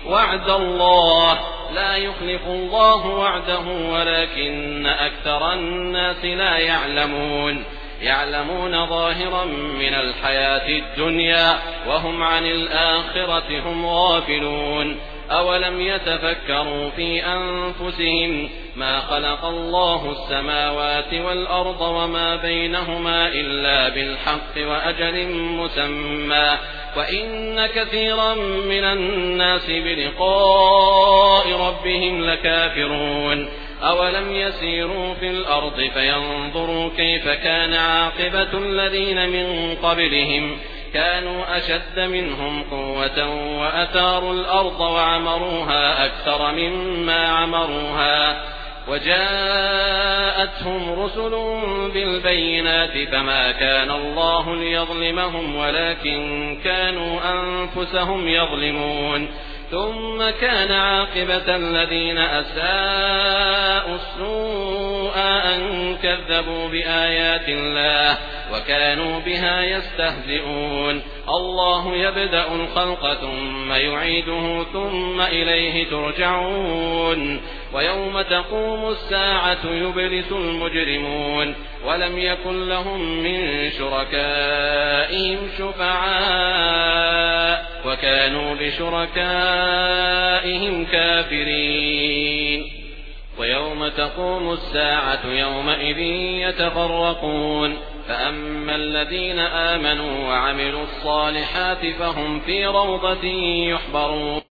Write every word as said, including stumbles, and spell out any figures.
وعد الله لا يخلف الله وعده ولكن أكثر الناس لا يعلمون يعلمون ظاهرا من الحياة الدنيا وهم عن الآخرة هم غافلون أولم يتفكروا في أنفسهم ما خلق الله السماوات والأرض وما بينهما إلا بالحق وأجل مسمى وإن كثيرا من الناس بلقاء ربهم لكافرون أولم يسيروا في الأرض فينظروا كيف كان عاقبة الذين من قبلهم كانوا أشد منهم قوة وأثاروا الأرض وعمروها أكثر مما عمروها وجاءتهم رسل بالبينات فما كان الله ليظلمهم ولكن كانوا أنفسهم يظلمون ثم كان عاقبة الذين أساءوا السوء أن كذبوا بآيات الله وكانوا بها يستهزئون الله يبدأ الخلق ثم يعيده ثم إليه ترجعون ويوم تقوم الساعة يبلس المجرمون ولم يكن لهم من شركائهم شفعاء وكانوا بشركائهم كافرين ويوم تقوم الساعة يومئذ يتفرقون فأما الذين آمنوا وعملوا الصالحات فهم في روضة يحبرون